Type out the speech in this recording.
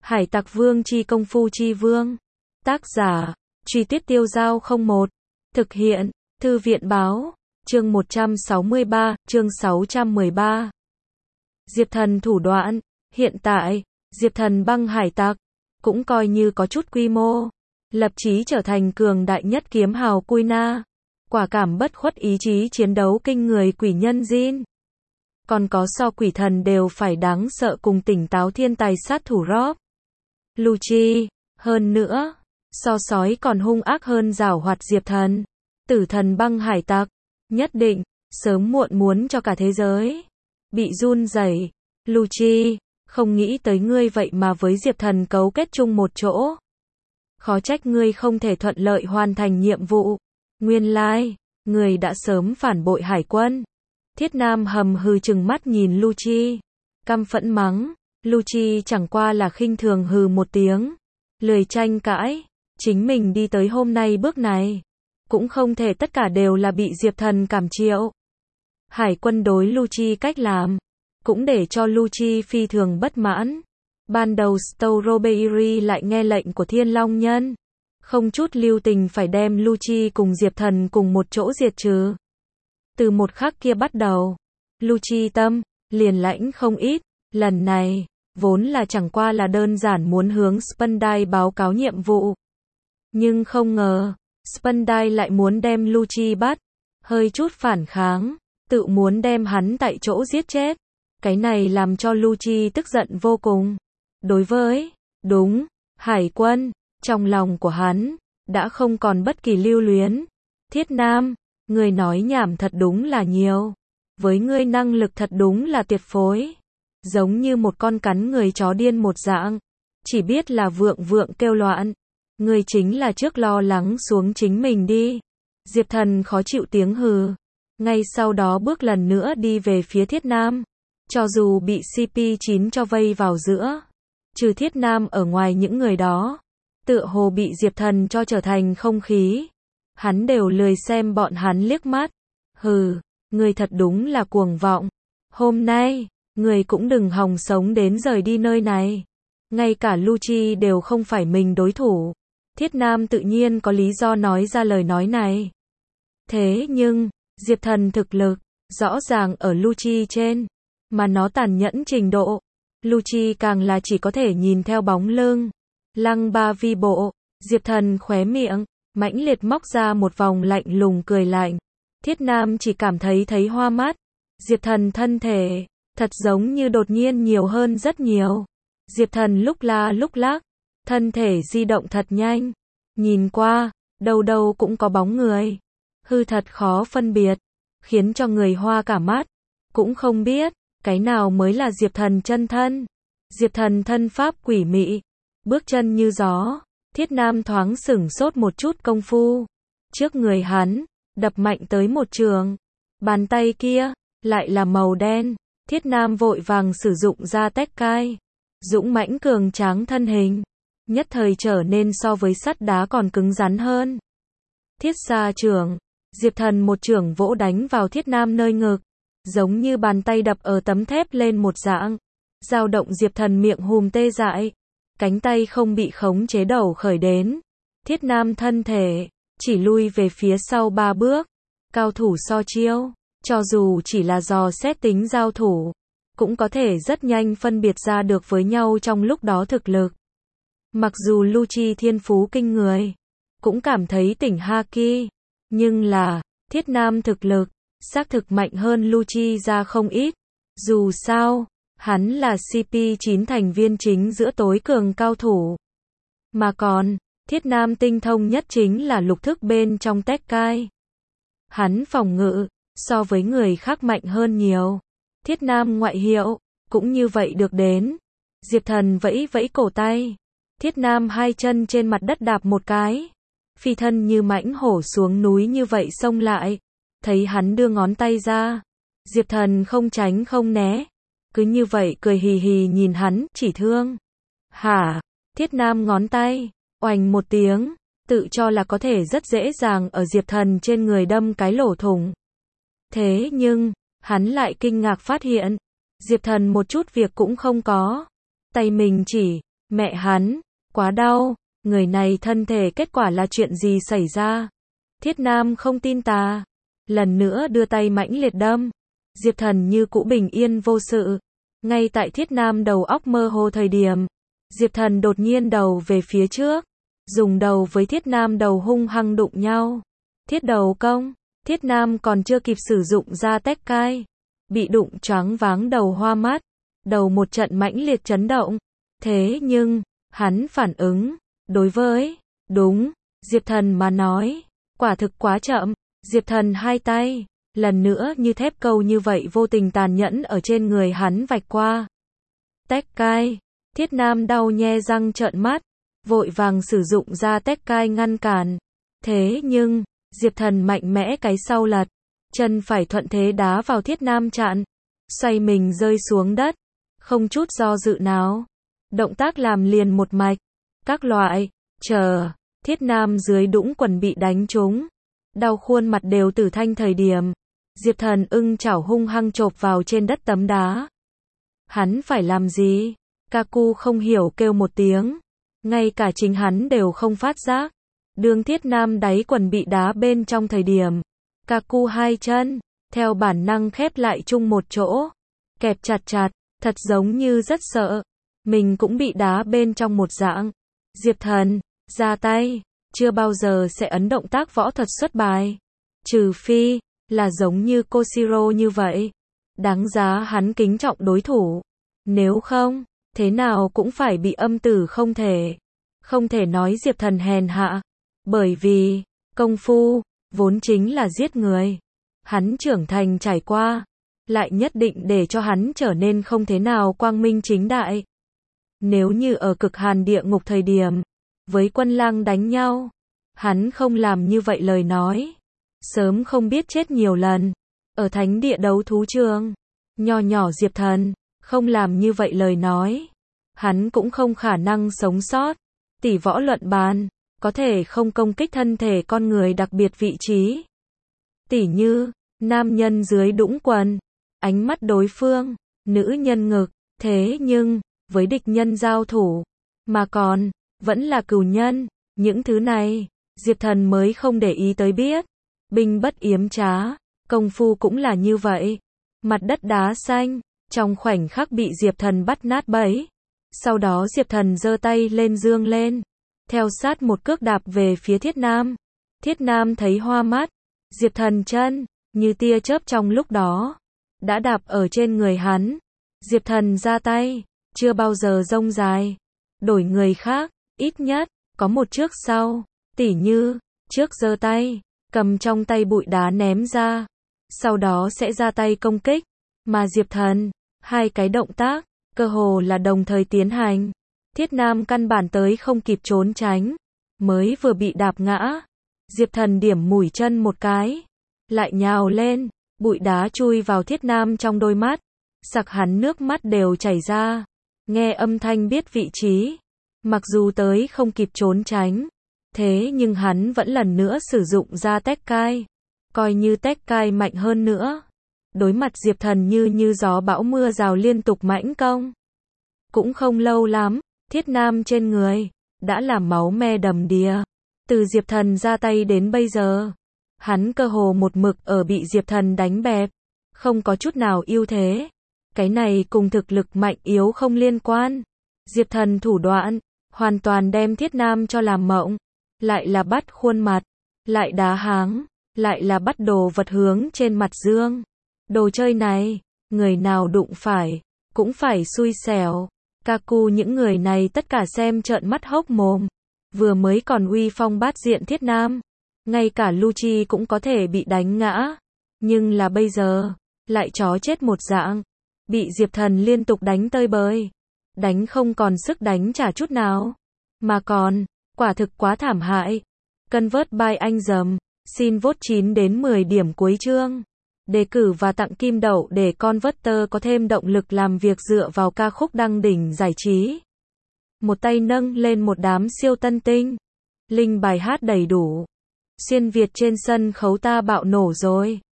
Hải Tặc Vương chi công phu chi vương. Tác giả, Truy Tuyết Tiêu Giao 01. Thực hiện, Thư viện Báo. Chương 163, chương 613. Diệp Thần thủ đoạn. Hiện tại, Diệp Thần băng hải tặc, cũng coi như có chút quy mô. Lập chí trở thành cường đại nhất kiếm hào Cui Na. Quả cảm bất khuất ý chí chiến đấu kinh người quỷ nhân Jin. Còn có so quỷ thần đều phải đáng sợ cùng tỉnh táo thiên tài sát thủ Rob Lucci. Hơn nữa, so sói còn hung ác hơn giảo hoạt Diệp Thần. Tử thần băng hải tặc, nhất định, sớm muộn muốn cho cả thế giới bị run rẩy. Lucci, không nghĩ tới ngươi vậy mà với Diệp Thần cấu kết chung một chỗ. Khó trách ngươi không thể thuận lợi hoàn thành nhiệm vụ. Nguyên lai, ngươi đã sớm phản bội hải quân. Thiết Nam hầm hừ trừng mắt nhìn Lucci, căm phẫn mắng. Lucci chẳng qua là khinh thường hừ một tiếng, lười tranh cãi. Chính mình đi tới hôm nay bước này, cũng không thể tất cả đều là bị Diệp Thần cảm triệu. Hải quân đối Lucci cách làm, cũng để cho Lucci phi thường bất mãn. Ban đầu Strawberry lại nghe lệnh của Thiên Long Nhân, không chút lưu tình phải đem Lucci cùng Diệp Thần cùng một chỗ diệt trừ. Từ một khắc kia bắt đầu, Lucci tâm liền lãnh không ít. Lần này, vốn là chẳng qua là đơn giản muốn hướng Spandai báo cáo nhiệm vụ. Nhưng không ngờ, Spandai lại muốn đem Lucci bắt. Hơi chút phản kháng, tự muốn đem hắn tại chỗ giết chết. Cái này làm cho Lucci tức giận vô cùng. Đối với, hải quân, trong lòng của hắn, đã không còn bất kỳ lưu luyến. Thiết Nam, ngươi nói nhảm thật đúng là nhiều. Với ngươi năng lực thật đúng là tuyệt phối. Giống như một con cắn người chó điên một dạng. Chỉ biết là vượng vượng kêu loạn. Ngươi chính là trước lo lắng xuống chính mình đi. Diệp Thần khó chịu tiếng hừ. Ngay sau đó bước lần nữa đi về phía Thiết Nam. Cho dù bị CP9 cho vây vào giữa, trừ Thiết Nam ở ngoài những người đó, tựa hồ bị Diệp Thần cho trở thành không khí. Hắn đều lười xem bọn hắn liếc mắt. Hừ, người thật đúng là cuồng vọng. Hôm nay, người cũng đừng hòng sống đến rời đi nơi này. Ngay cả Lucci đều không phải mình đối thủ. Thiết Nam tự nhiên có lý do nói ra lời nói này. Thế nhưng, Diệp Thần thực lực, rõ ràng ở Lucci trên. Mà nó tàn nhẫn trình độ. Lucci càng là chỉ có thể nhìn theo bóng lưng. Lăng ba vi bộ. Diệp Thần khóe miệng, mãnh liệt móc ra một vòng lạnh lùng cười lạnh. Thiết Nam chỉ cảm thấy hoa mắt. Diệp Thần thân thể, thật giống như đột nhiên nhiều hơn rất nhiều. Diệp Thần lúc la lúc lắc, thân thể di động thật nhanh. Nhìn qua, đâu đâu cũng có bóng người. Hư thật khó phân biệt, khiến cho người hoa cả mắt. Cũng không biết, cái nào mới là Diệp Thần chân thân. Diệp Thần thân pháp quỷ mị, bước chân như gió. Thiết Nam thoáng sửng sốt một chút công phu. Trước người hắn, đập mạnh tới một trường. Bàn tay kia, lại là màu đen. Thiết Nam vội vàng sử dụng ra tách cai. Dũng mãnh cường tráng thân hình, nhất thời trở nên so với sắt đá còn cứng rắn hơn. Thiết xa trường. Diệp Thần một chưởng vỗ đánh vào Thiết Nam nơi ngực. Giống như bàn tay đập ở tấm thép lên một dạng. Dao động Diệp Thần miệng hùm tê dại. Cánh tay không bị khống chế đầu khởi đến. Thiết Nam thân thể, chỉ lui về phía sau 3 bước. Cao thủ so chiêu, cho dù chỉ là dò xét tính giao thủ, cũng có thể rất nhanh phân biệt ra được với nhau trong lúc đó thực lực. Mặc dù Lucci thiên phú kinh người, cũng cảm thấy tỉnh Haki. Nhưng là, Thiết Nam thực lực, xác thực mạnh hơn Lucci ra không ít. Dù sao, hắn là CP9 thành viên chính giữa tối cường cao thủ. Mà còn, Thiết Nam tinh thông nhất chính là lục thức bên trong tách cai. Hắn phòng ngự, so với người khác mạnh hơn nhiều. Thiết Nam ngoại hiệu, cũng như vậy được đến. Diệp Thần vẫy vẫy cổ tay. Thiết Nam hai chân trên mặt đất đạp một cái. Phi thân như mãnh hổ xuống núi như vậy xông lại. Thấy hắn đưa ngón tay ra. Diệp Thần không tránh không né. Cứ như vậy cười hì hì nhìn hắn, chỉ thương. Hả? Thiết Nam ngón tay, oành một tiếng, tự cho là có thể rất dễ dàng ở Diệp Thần trên người đâm cái lỗ thủng. Thế nhưng, hắn lại kinh ngạc phát hiện, Diệp Thần một chút việc cũng không có. Tay mình chỉ, Mẹ hắn, quá đau, người này thân thể kết quả là chuyện gì xảy ra? Thiết Nam không tin tà. Lần nữa đưa tay mãnh liệt đâm. Diệp Thần như cũ bình yên vô sự. Ngay tại Thiết Nam đầu óc mơ hồ thời điểm, Diệp Thần đột nhiên đầu về phía trước, dùng đầu với Thiết Nam đầu hung hăng đụng nhau. Thiết đầu công, Thiết Nam còn chưa kịp sử dụng ra tách cai, bị đụng choáng váng đầu hoa mắt, đầu một trận mãnh liệt chấn động. Thế nhưng, hắn phản ứng, đối với, đúng, Diệp Thần mà nói, quả thực quá chậm. Diệp Thần hai tay, lần nữa như thép câu như vậy vô tình tàn nhẫn ở trên người hắn vạch qua. Tách cai, Thiết Nam đau nhe răng trợn mắt, vội vàng sử dụng ra tách cai ngăn cản. Thế nhưng, Diệp Thần mạnh mẽ cái sau lật, chân phải thuận thế đá vào Thiết Nam chặn, xoay mình rơi xuống đất, không chút do dự nào. Động tác làm liền một mạch, các loại, chờ, Thiết Nam dưới đũng quần bị đánh trúng, đau khuôn mặt đều tử thanh thời điểm, Diệp Thần ưng chảo hung hăng chộp vào trên đất tấm đá. Hắn phải làm gì? Kaku không hiểu kêu một tiếng, ngay cả chính hắn đều không phát giác. Đường Thiết Nam đáy quần bị đá bên trong thời điểm, Kaku hai chân, theo bản năng khép lại chung một chỗ, kẹp chặt chặt, thật giống như rất sợ. Mình cũng bị đá bên trong một dạng. Diệp Thần, ra tay, chưa bao giờ sẽ ấn động tác võ thuật xuất bài. Trừ phi, là giống như Koshiro như vậy. Đáng giá hắn kính trọng đối thủ. Nếu không, thế nào cũng phải bị âm tử không thể. Không thể nói Diệp Thần hèn hạ. Bởi vì, công phu, vốn chính là giết người. Hắn trưởng thành trải qua, lại nhất định để cho hắn trở nên không thế nào quang minh chính đại. Nếu như ở cực hàn địa ngục thời điểm, với Quân Lang đánh nhau, hắn không làm như vậy lời nói, sớm không biết chết nhiều lần. Ở thánh địa đấu thú trường, nho nhỏ Diệp Thần, không làm như vậy lời nói, hắn cũng không khả năng sống sót. Tỷ võ luận bàn, có thể không công kích thân thể con người đặc biệt vị trí. Tỷ như, nam nhân dưới đũng quần, ánh mắt đối phương, nữ nhân ngực, thế nhưng, với địch nhân giao thủ, mà còn, vẫn là cừu nhân, những thứ này, Diệp Thần mới không để ý tới biết. Binh bất yếm trá, công phu cũng là như vậy. Mặt đất đá xanh, trong khoảnh khắc bị Diệp Thần bắt nát bấy. Sau đó Diệp Thần giơ tay lên dương lên, theo sát một cước đạp về phía Thiết Nam. Thiết Nam thấy hoa mắt, Diệp Thần chân, như tia chớp trong lúc đó, đã đạp ở trên người hắn. Diệp Thần ra tay, chưa bao giờ rông dài. Đổi người khác, ít nhất, có một trước sau. Tỉ như, trước giơ tay, cầm trong tay bụi đá ném ra. Sau đó sẽ ra tay công kích. Mà Diệp Thần, hai cái động tác, cơ hồ là đồng thời tiến hành. Thiết Nam căn bản tới không kịp trốn tránh. Mới vừa bị đạp ngã. Diệp Thần điểm mũi chân một cái. Lại nhào lên, bụi đá chui vào Thiết Nam trong đôi mắt. Sặc hắn nước mắt đều chảy ra. Nghe âm thanh biết vị trí. Mặc dù tới không kịp trốn tránh. Thế nhưng hắn vẫn lần nữa sử dụng ra tách cai. Coi như tách cai mạnh hơn nữa. Đối mặt Diệp Thần như gió bão mưa rào liên tục mãnh công. Cũng không lâu lắm, Thiết Nam trên người, đã làm máu me đầm đìa. Từ Diệp Thần ra tay đến bây giờ, hắn cơ hồ một mực ở bị Diệp Thần đánh bẹp. Không có chút nào ưu thế. Cái này cùng thực lực mạnh yếu không liên quan. Diệp Thần thủ đoạn, hoàn toàn đem Thiết Nam cho làm mộng. Lại là bắt khuôn mặt, lại đá háng, lại là bắt đồ vật hướng trên mặt dương. Đồ chơi này, người nào đụng phải, cũng phải xui xẻo. Kaku những người này tất cả xem trợn mắt hốc mồm. Vừa mới còn uy phong bát diện Thiết Nam, ngay cả Lucci cũng có thể bị đánh ngã. Nhưng là bây giờ, lại chó chết một dạng. Bị Diệp Thần liên tục đánh tơi bời. Đánh không còn sức đánh trả chút nào. Mà còn, quả thực quá thảm hại. Convert by anh dầm. Xin vote 9 đến 10 điểm cuối chương. Đề cử và tặng kim đậu để Converter có thêm động lực làm việc dựa vào ca khúc đăng đỉnh giải trí. Một tay nâng lên một đám siêu tân tinh. Link bài hát đầy đủ. Xuyên Việt trên sân khấu ta bạo nổ rồi.